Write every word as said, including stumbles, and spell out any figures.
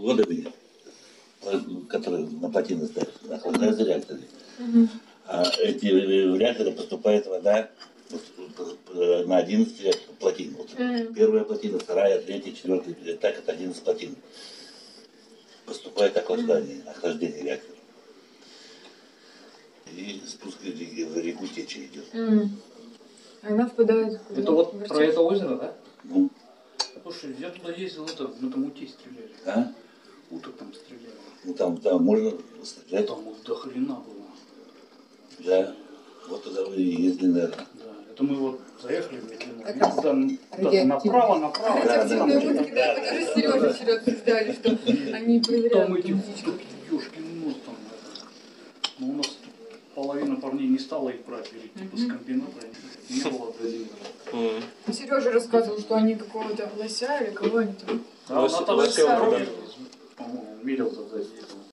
водами, которые на плотины ставят, охлаждаются реакторы. Угу. А эти реакторы поступает вода на одиннадцать плотин. Вот. Mm. Первая плотина, вторая, третья, четвертая, так это одиннадцать плотин. Поступает охлаждение, mm. охлаждение реактора. И спуск в реку течи идет. Mm. Она впадает куда? Это вот Вертеть. Про это озеро, да? Ну. Слушай, я туда ездил, это, мы там утей стреляли. А? Уток там стреляли. Ну там, там можно стрелять? Там вот до хрена было. Да. Вот туда вы ездили, наверное. Да. Это мы вот заехали медленно. Это Туда направо, направо. Радиоактивные утки, да, мы тоже с Сережей вчера обсуждали, что они проверяют. Там эти ёшкин нос там. Но у нас половина парней не стала их брать, типа с комбината. Не было дозировано. Сережа рассказывал, что они какого-то лося или кого они там. Да, она там по-моему, мерил за дозирование.